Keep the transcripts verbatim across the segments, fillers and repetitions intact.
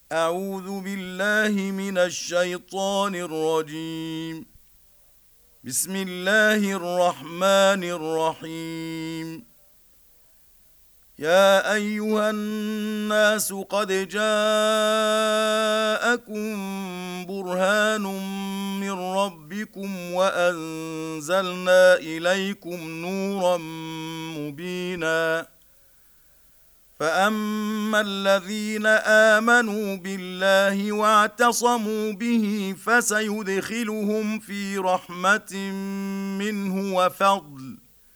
أعوذ بالله من الشيطان الرجيم. بسم الله الرحمن الرحيم. يا أيها الناس قد جاءكم برهان من ربكم وأنزلنا إليكم نورا مبينا. فأما الذين آمنوا بالله واعتصموا به فسيدخلهم في رحمة منه وفضل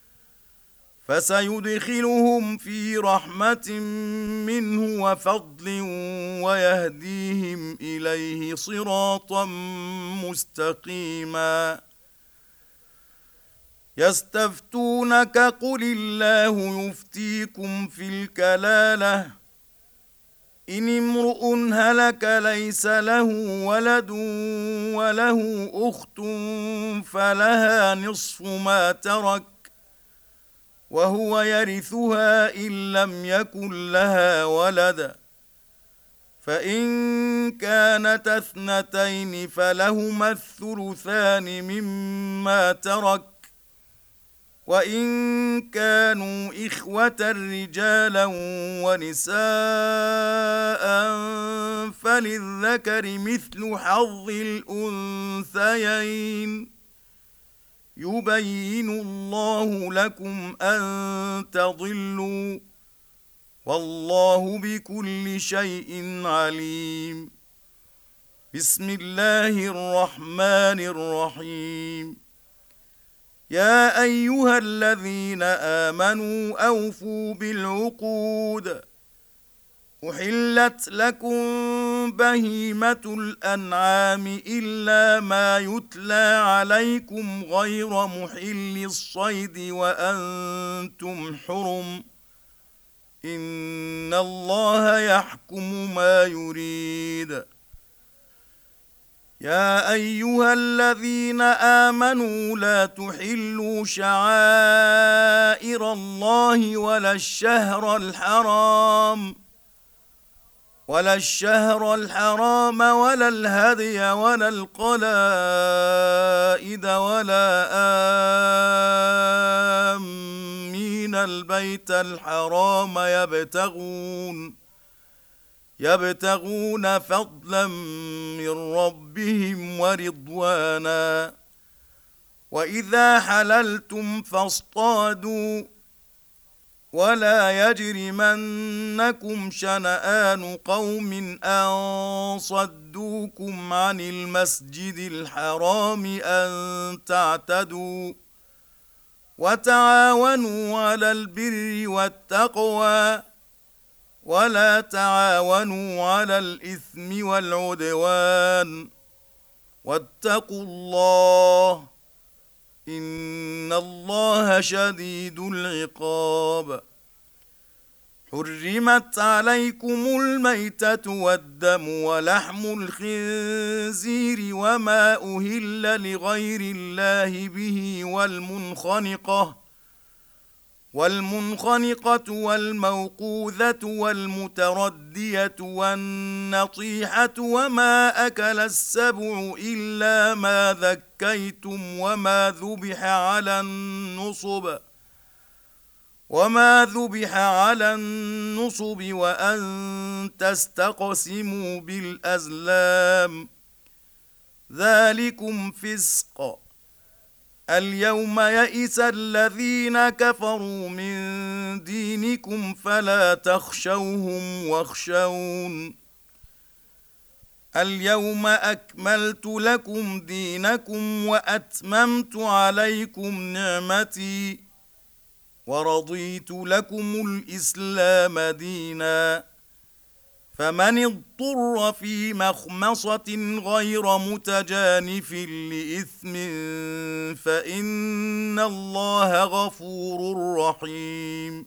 فسيدخلهم في رحمة منه وفضل ويهديهم إليه صراطا مستقيما. يستفتونك قل الله يفتيكم في الكلالة إن امرؤ هلك ليس له ولد وله أخت فلها نصف ما ترك وهو يرثها إن لم يكن لها ولد، فإن كانت اثنتين فلهما الثلثان مما ترك، وإن كانوا إخوة رجالا ونساء فللذكر مثل حظ الأنثيين. يبين الله لكم أن تضلوا والله بكل شيء عليم. بسم الله الرحمن الرحيم. يا أيها الذين آمنوا أوفوا بالعقود. أحلت لكم بهيمة الأنعام إلا ما يتلى عليكم غير محل الصيد وأنتم حرم، إن الله يحكم ما يريد. يا أيها الذين آمنوا لا تحلوا شعائر الله ولا الشهر الحرام ولا الشهر الحرام ولا الهدي ولا القلائد ولا آمين البيت الحرام يبتغون يبتغون فضلا من ربهم ورضوانا. وإذا حللتم فاصطادوا ولا يجرمنكم شنآن قوم أن صدوكم عن المسجد الحرام أن تعتدوا وتعاونوا على البر والتقوى ولا تعاونوا على الإثم والعدوان واتقوا الله إن الله شديد العقاب. حرمت عليكم الميتة والدم ولحم الخنزير وما أهل لغير الله به والمنخنقة والمنخنقة والموقوذة والمتردية والنطيحة وما أكل السبع إلا ما ذكيتم وما ذبح على النصب وما ذبح على النصب وأن تستقسموا بالأزلام، ذلكم فسق. اليوم يئس الذين كفروا من دينكم فلا تخشوهم واخشون. اليوم أكملت لكم دينكم وأتممت عليكم نعمتي ورضيت لكم الإسلام دينا. فمن اضطر في مخمصة غير متجانف لإثم فإن الله غفور رحيم.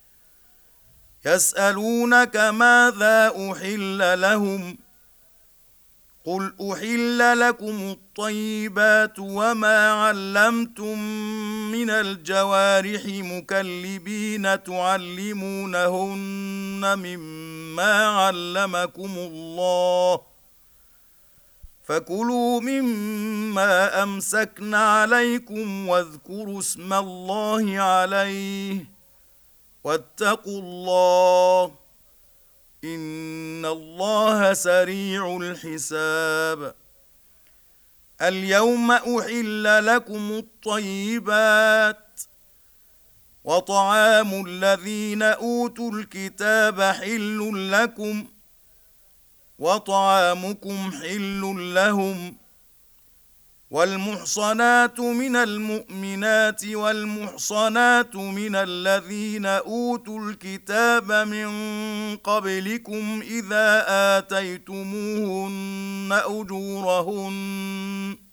يسألونك ماذا أحل لهم قل أحل لكم الطيبات وما علمتم من الجوارح مكلبين تعلمونهن مما مما علمكم الله فكلوا مما أمسكنا عليكم واذكروا اسم الله عليه واتقوا الله إن الله سريع الحساب. اليوم أحل لكم الطيبات وطعام الذين أوتوا الكتاب حل لكم وطعامكم حل لهم والمحصنات من المؤمنات والمحصنات من الذين أوتوا الكتاب من قبلكم إذا آتيتموهن أجورهن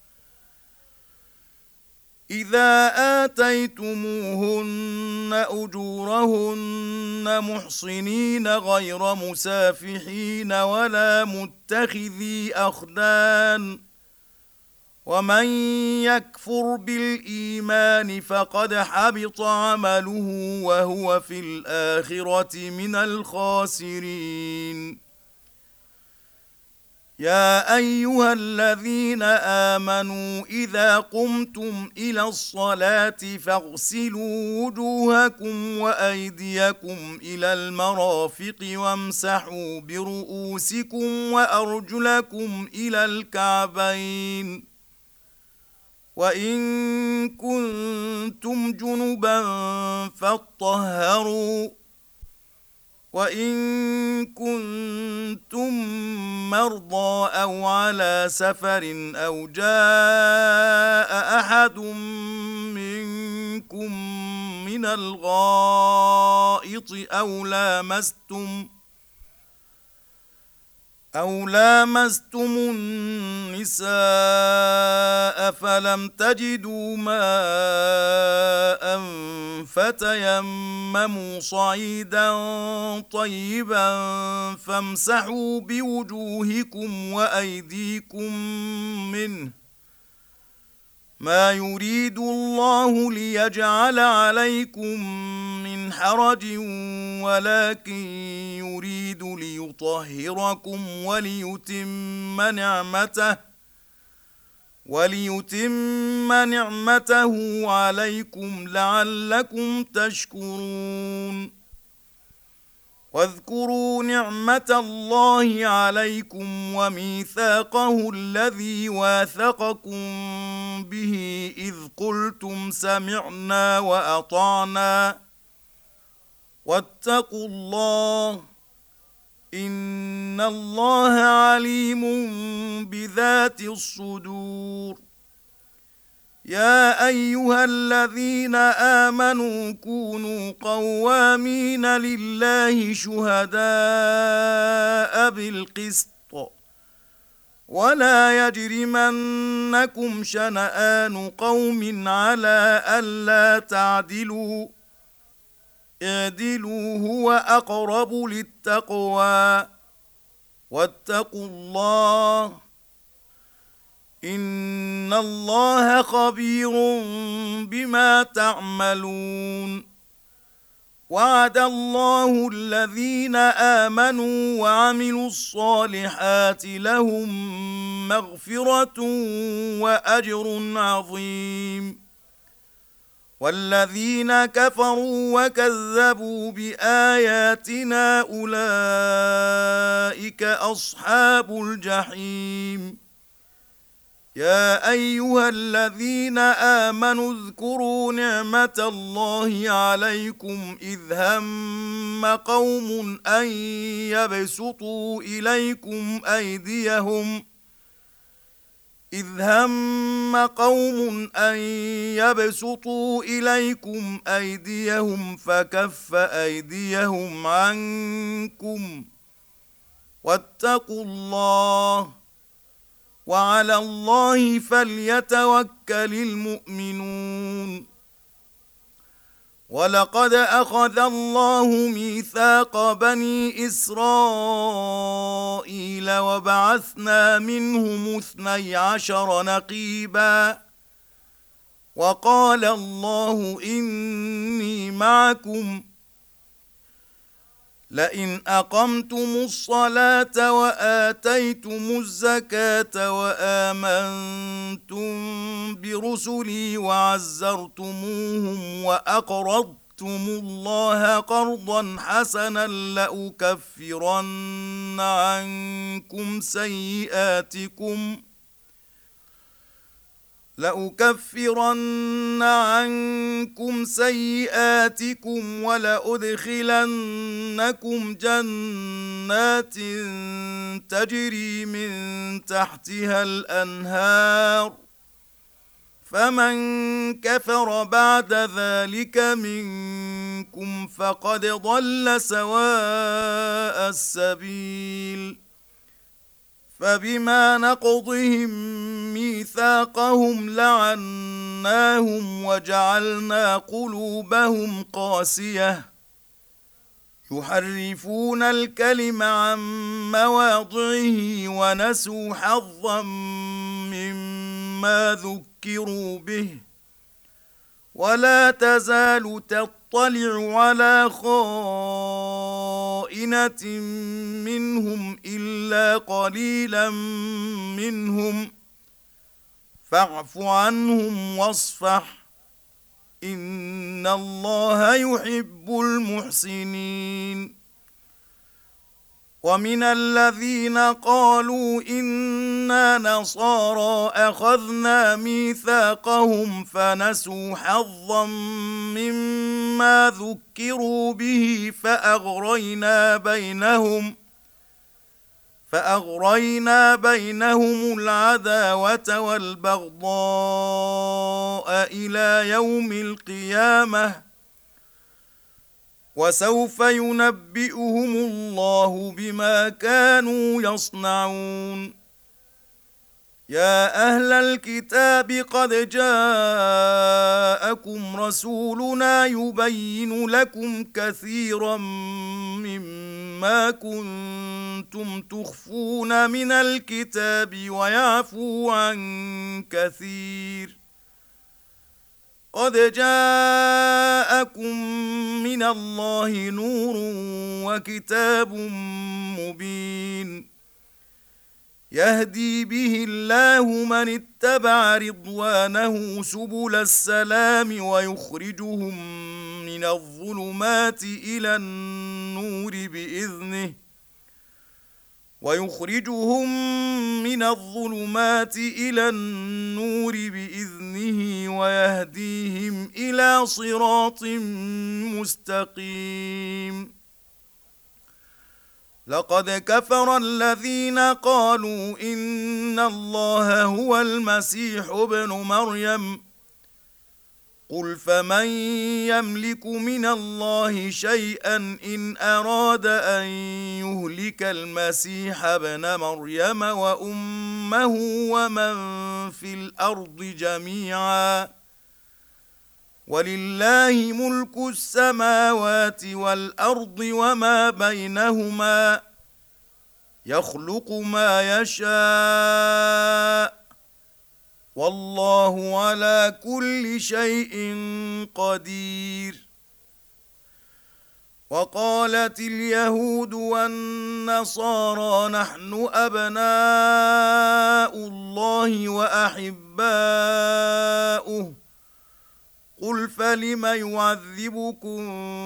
إذا آتيتموهن أجورهن محصنين غير مسافحين ولا متخذي أخدان ومن يكفر بالإيمان فقد حبط عمله وهو في الآخرة من الخاسرين. يا أيها الذين آمنوا إذا قمتم إلى الصلاة فاغسلوا وجوهكم وأيديكم إلى المرافق وامسحوا برؤوسكم وأرجلكم إلى الكعبين وإن كنتم جنبا فاطهروا وإن كنتم مرضى أو على سفر أو جاء أحد منكم من الغائط أو لامستم أو لامستم النساء فلم تجدوا ماء فتيمموا صعيدا طيبا فامسحوا بوجوهكم وأيديكم منه ما يريد الله ليجعل عليكم من حرج ولكن يريد ليطهركم وليتم نعمته وليتم نعمته عليكم لعلكم تشكرون. واذكروا نعمة الله عليكم وميثاقه الذي واثقكم به إذ قلتم سمعنا وأطعنا واتقوا الله إن الله عليم بذات الصدور. يا أيها الذين آمنوا كونوا قوامين لله شهداء بالقسط ولا يجرمنكم شنآن قوم على ألا تعدلوا اعدلوا هو أقرب للتقوى واتقوا الله إن الله خبير بما تعملون. وعد الله الذين آمنوا وعملوا الصالحات لهم مغفرة وأجر عظيم. والذين كفروا وكذبوا بآياتنا أولئك أصحاب الجحيم. يا أيها الذين آمنوا اذكروا نعمة الله عليكم إذ هم قوم أن يبسطوا إليكم أيديهم إذ هم قوم أن يبسطوا إليكم أيديهم فكف أيديهم عنكم واتقوا الله وعلى الله فليتوكل المؤمنون. ولقد أخذ الله ميثاق بني إسرائيل وبعثنا منهم اثني عشر نقيبا وقال الله إني معكم لئن أقمتم الصلاة وآتيتم الزكاة وآمنتم برسلي وعزرتموهم وأقرضتم الله قرضا حسنا لأكفرن عنكم سيئاتكم لأكفرن عنكم سيئاتكم ولأدخلنكم جنات تجري من تحتها الأنهار فمن كفر بعد ذلك منكم فقد ضل سواء السبيل فبما نقضهم ميثاقهم لعناهم وجعلنا قلوبهم قاسية يحرفون الكلم عن مواضعه ونسوا حظا مما ذكروا به ولا تزال تطلع على خائنة منهم إلا قليلا منهم فاعف عنهم واصفح إن الله يحب المحسنين ومن الذين قالوا إنا نصارى أخذنا ميثاقهم فنسوا حظا مما ذكروا به فأغرينا بينهم فأغرينا بينهم العداوة والبغضاء إلى يوم القيامة وسوف ينبئهم الله بما كانوا يصنعون يا أهل الكتاب قد جاءكم رسولنا يبين لكم كثيرا مما كنتم تخفون من الكتاب ويعفو عن كثير قد جاءكم من الله نور وكتاب مبين يهدي به الله من اتبع رضوانه سبل السلام ويخرجهم من الظلمات إلى النور بإذنه ويخرجهم من الظلمات إلى النور بإذنه ويهديهم إلى صراط مستقيم لقد كفر الذين قالوا إن الله هو المسيح ابن مريم قل فمن يملك من الله شيئا إن أراد أن يهلك المسيح ابن مريم وأمه ومن في الأرض جميعا ولله ملك السماوات والأرض وما بينهما يخلق ما يشاء والله على كل شيء قدير وقالت اليهود والنصارى نحن أبناء الله وأحباؤه قل فلم يعذبكم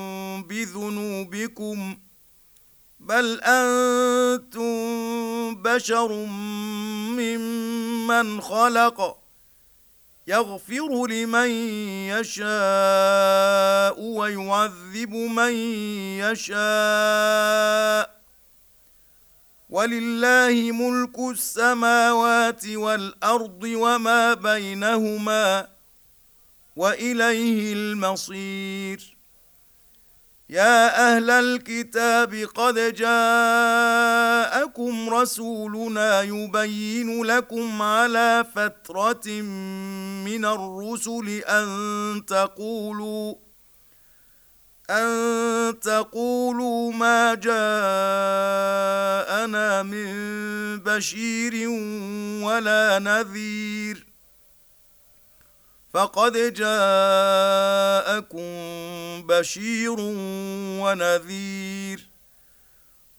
بذنوبكم بل أنتم بشر ممن خلق يغفر لمن يشاء ويعذب من يشاء ولله ملك السماوات والأرض وما بينهما وإليه المصير يا أهل الكتاب قد جاءكم رسولنا يبين لكم على فترة من الرسل أن تقولوا أن تقولوا ما جاءنا من بشير ولا نذير فقد جاءكم بشير ونذير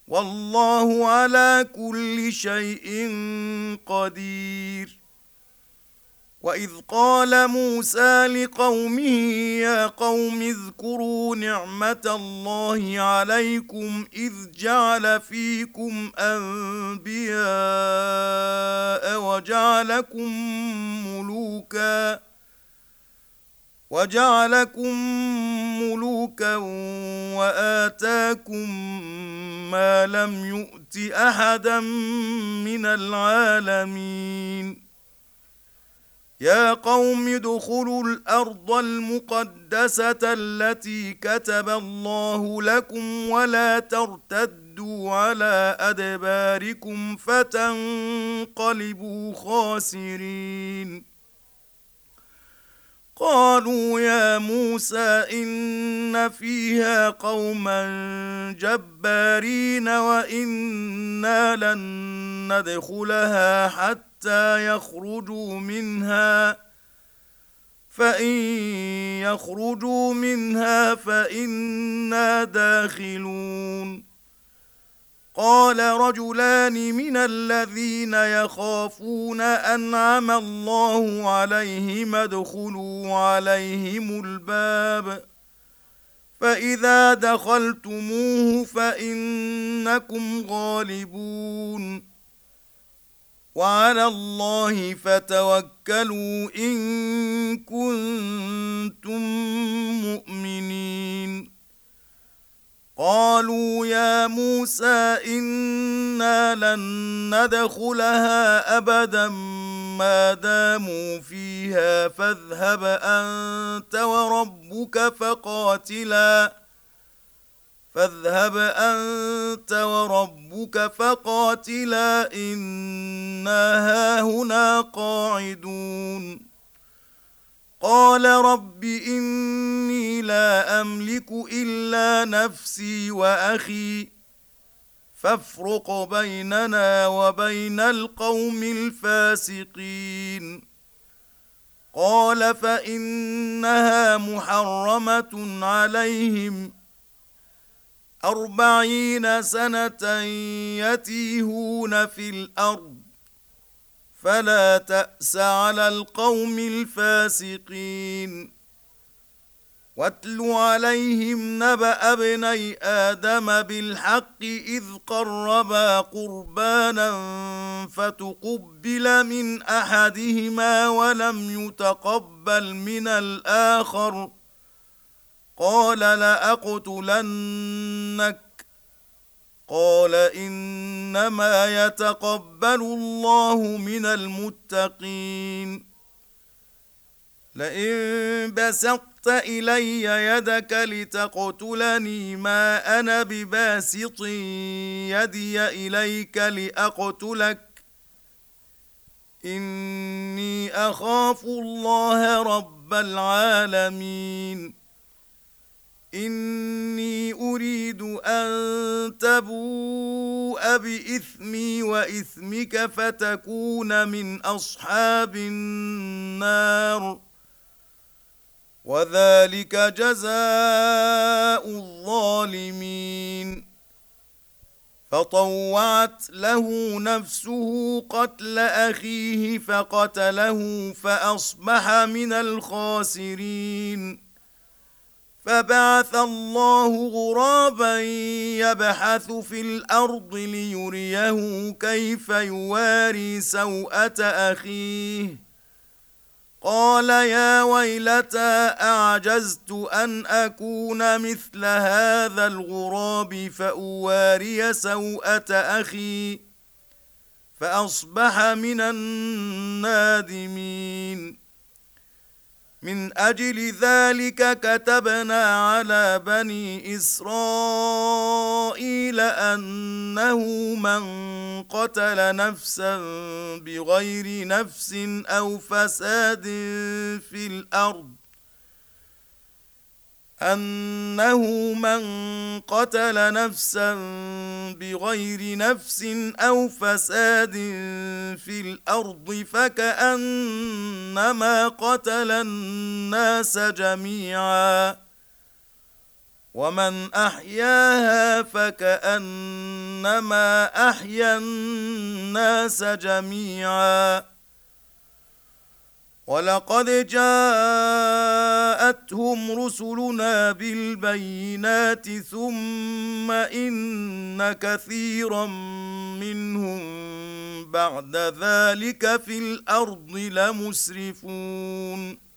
والله على كل شيء قدير. وإذ قال موسى لقومه يا قوم اذكروا نعمة الله عليكم إذ جعل فيكم أنبياء وجعلكم ملوكا وجعلكم ملوكا وآتاكم ما لم يؤت أحدا من العالمين. يا قوم ادخلوا الأرض المقدسة التي كتب الله لكم ولا ترتدوا على أدباركم فتنقلبوا خاسرين. قالوا يا موسى إن فيها قوما جبارين وإنا لن ندخلها حتى يخرجوا منها فإن يخرجوا منها فإنا داخلون. قال رجلان من الذين يخافون أنعم الله عليهم ادخلوا عليهم الباب فإذا دخلتموه فإنكم غالبون وعلى الله فتوكلوا إن كنتم مؤمنين. قالوا يا موسى إنا لن ندخلها أبدا ما داموا فيها فاذهب أنت وربك فقاتلا فاذهب أنت وربك فقاتلا إنا هاهنا قاعدون. قال رب إني لا أملك إلا نفسي وأخي فافرق بيننا وبين القوم الفاسقين. قال فإنها محرمة عليهم أربعين سنة يتيهون في الأرض فلا تأس على القوم الفاسقين. واتل عليهم نبأ ابني آدم بالحق إذ قربا قربانا فتقبل من أحدهما ولم يتقبل من الآخر قال لأقتلنك قال إنما يتقبل الله من المتقين. لئن بسطت إلي يدك لتقتلني ما أنا بباسط يدي إليك لأقتلك إني أخاف الله رب العالمين. إني أريد أن تبوء بإثمي وإثمك فتكون من أصحاب النار وذلك جزاء الظالمين. فطوعت له نفسه قتل أخيه فقتله فأصبح من الخاسرين. فبعث الله غرابا يبحث في الأرض ليريه كيف يواري سوءة أخيه قال يا ويلتى أعجزت أن أكون مثل هذا الغراب فأواري سوءة أخي فأصبح من النادمين. من أجل ذلك كتبنا على بني إسرائيل أنه من قتل نفسا بغير نفس أو فساد في الأرض أنه من قتل نفسا بغير نفس أو فساد في الأرض فكأنما قتل الناس جميعا ومن أحياها فكأنما أحيا الناس جميعا ولقد جاءتهم رسلنا بالبينات ثم إن كثيرا منهم بعد ذلك في الأرض لمسرفون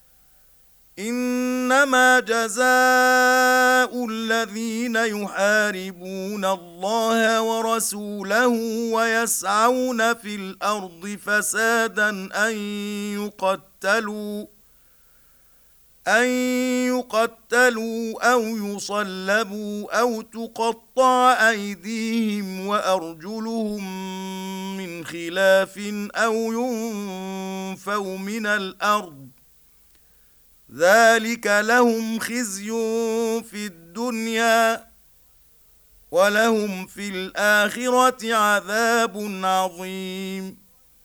إنما جزاء الذين يحاربون الله ورسوله ويسعون في الأرض فسادا أن يقتلوا أن يقتلوا أو يصلبوا أو تقطع أيديهم وأرجلهم من خلاف أو ينفوا من الأرض ذلك لهم خزي في الدنيا ولهم في الآخرة عذاب عظيم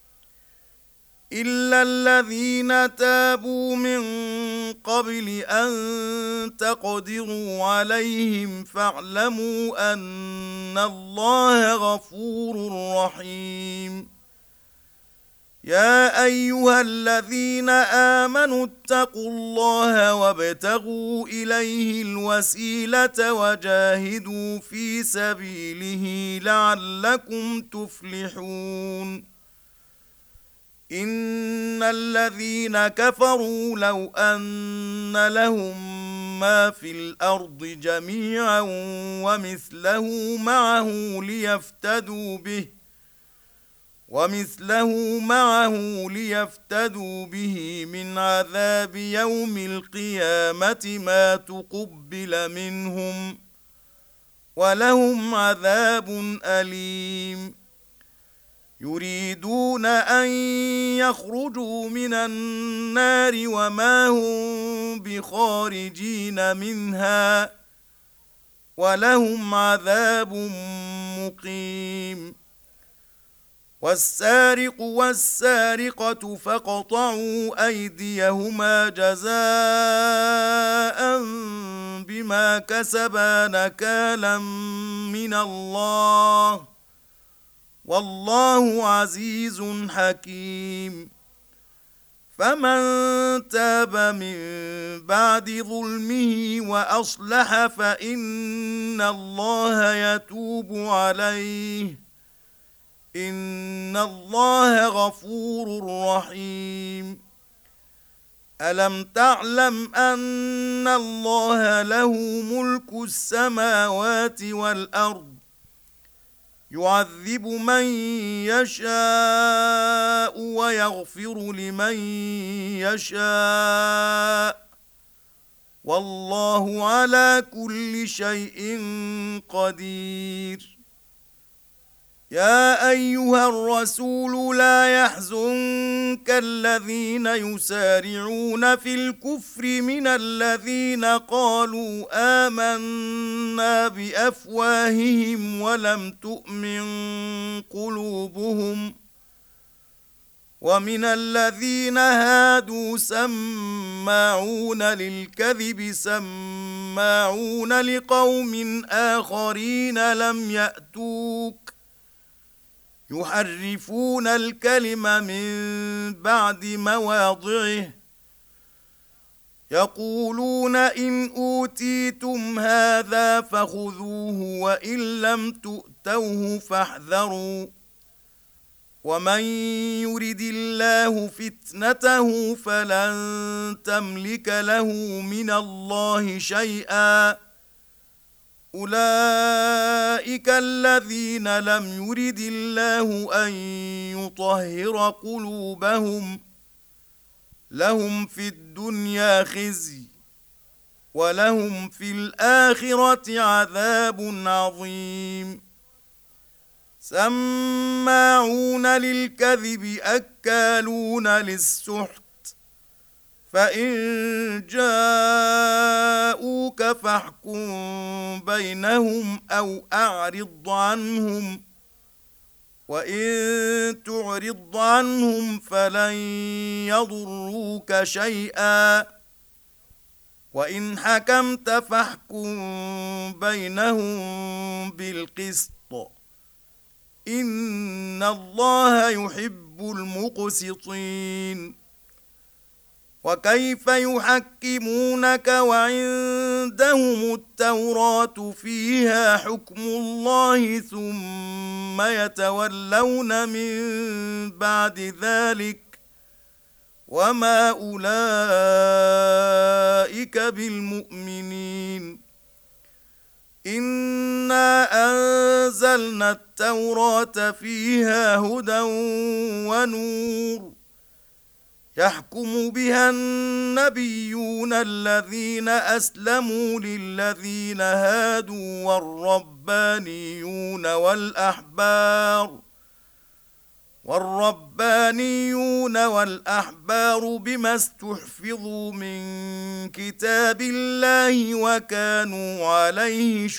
إلا الذين تابوا من قبل أن تقدروا عليهم فاعلموا أن الله غفور رحيم يا أيها الذين آمنوا اتقوا الله وابتغوا إليه الوسيلة وجاهدوا في سبيله لعلكم تفلحون إن الذين كفروا لو أن لهم ما في الأرض جميعا ومثله معه ليفتدوا به ومثله معه ليفتدوا به من عذاب يوم القيامة ما تقبل منهم ولهم عذاب أليم يريدون أن يخرجوا من النار وما هم بخارجين منها ولهم عذاب مقيم والسارق والسارقة فاقطعوا أيديهما جزاء بما كسبا نكالا من الله والله عزيز حكيم فمن تاب من بعد ظلمه وأصلح فإن الله يتوب عليه إن الله غفور رحيم ألم تعلم أن الله له ملك السماوات والأرض يعذب من يشاء ويغفر لمن يشاء والله على كل شيء قدير يا أيها الرسول لا يحزنك الذين يسارعون في الكفر من الذين قالوا آمنا بأفواههم ولم تؤمن قلوبهم ومن الذين هادوا سماعون للكذب سماعون لقوم آخرين لم يأتوك يحرفون الكلم من بعد مواضعه يقولون إن أوتيتم هذا فخذوه وإن لم تؤتوه فاحذروا ومن يرد الله فتنته فلن تملك له من الله شيئا أولئك الذين لم يرد الله أن يطهر قلوبهم لهم في الدنيا خزي ولهم في الآخرة عذاب عظيم سماعون للكذب أكالون للسحت فإن جاءوك فاحكم بينهم أو أعرض عنهم وإن تعرض عنهم فلن يضروك شيئا وإن حكمت فاحكم بينهم بالقسط إن الله يحب المقسطين. وكيف يحكمونك وعندهم التوراة فيها حكم الله ثم يتولون من بعد ذلك وما أولئك بالمؤمنين. إنا أنزلنا التوراة فيها هدى ونور يحكم بها النبيون الذين أسلموا للذين هادوا والربانيون والأحبار والربانيون والأحبار بما استحفظوا من كتاب الله وكانوا عليه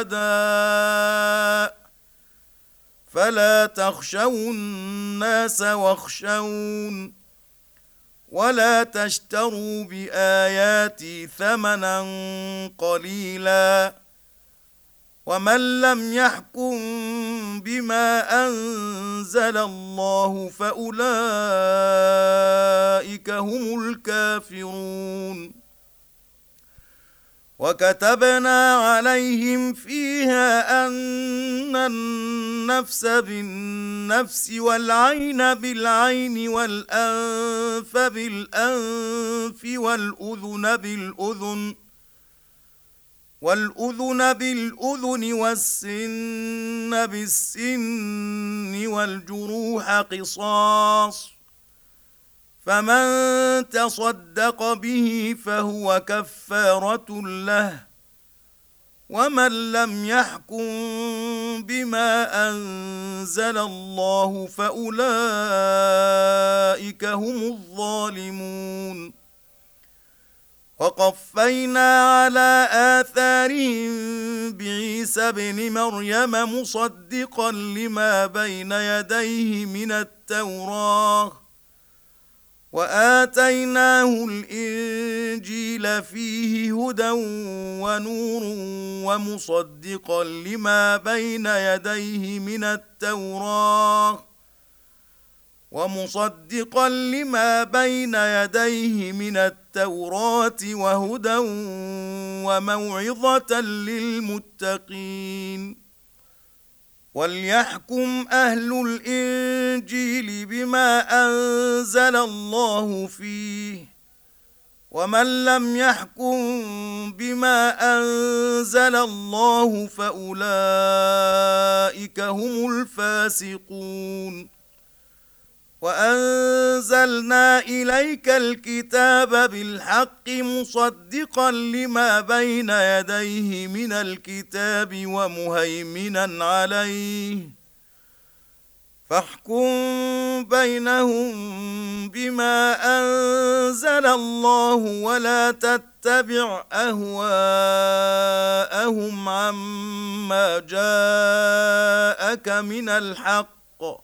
شهداء فلا تخشوا الناس واخشون ولا تشتروا بآياتي ثمنا قليلا ومن لم يحكم بما أنزل الله فأولئك هم الكافرون. وكتبنا عليهم فيها أن النفس بالنفس والعين بالعين والأنف بالأنف والأذن بالأذن والأذن بالأذن والسن بالسن والجروح قصاص فمن تصدق به فهو كفارة له ومن لم يحكم بما أنزل الله فأولئك هم الظالمون. وقفينا على آثارهم بعيسى ابن مريم مصدقا لما بين يديه من التوراة وآتيناه الإنجيل فيه هدى ونور ومصدقا لما بين يديه من التوراة ومصدقا لما بين يديه من التوراة وهدى وموعظة للمتقين. وليحكم أهل الإنجيل بما أنزل الله فيه ومن لم يحكم بما أنزل الله فأولئك هم الفاسقون. وأنزلنا إليك الكتاب بالحق مصدقا لما بين يديه من الكتاب ومهيمنا عليه فاحكم بينهم بما أنزل الله ولا تتبع أهواءهم عما جاءك من الحق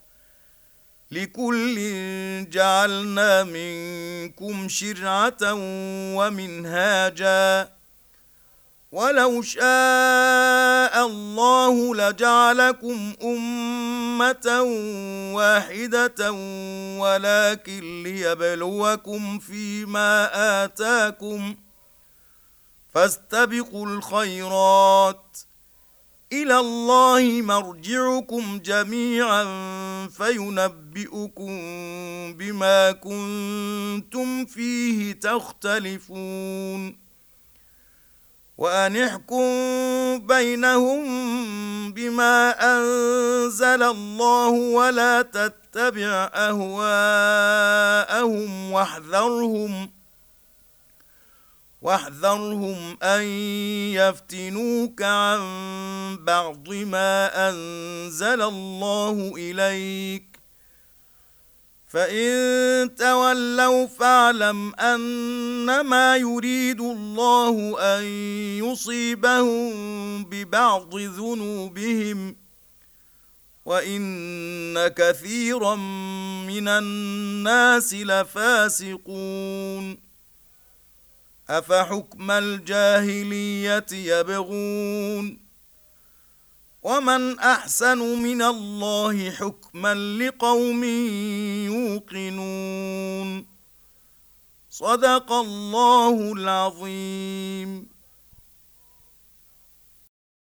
لكل جعلنا منكم شرعة ومنهاجا ولو شاء الله لجعلكم أمة واحدة ولكن ليبلوكم فيما آتاكم فاستبقوا الخيرات إلى الله مرجعكم جميعا فينبئكم بما كنتم فيه تختلفون. وأن احكم بينهم بما أنزل الله ولا تتبع أهواءهم واحذرهم واحذرهم أن يفتنوك عن بعض ما أنزل الله إليك فإن تولوا فاعلم أنما يريد الله أن يصيبهم ببعض ذنوبهم وإن كثيرا من الناس لفاسقون. أفحكم الجاهلية يبغون ومن أحسن من الله حكما لقوم يوقنون. صدق الله العظيم.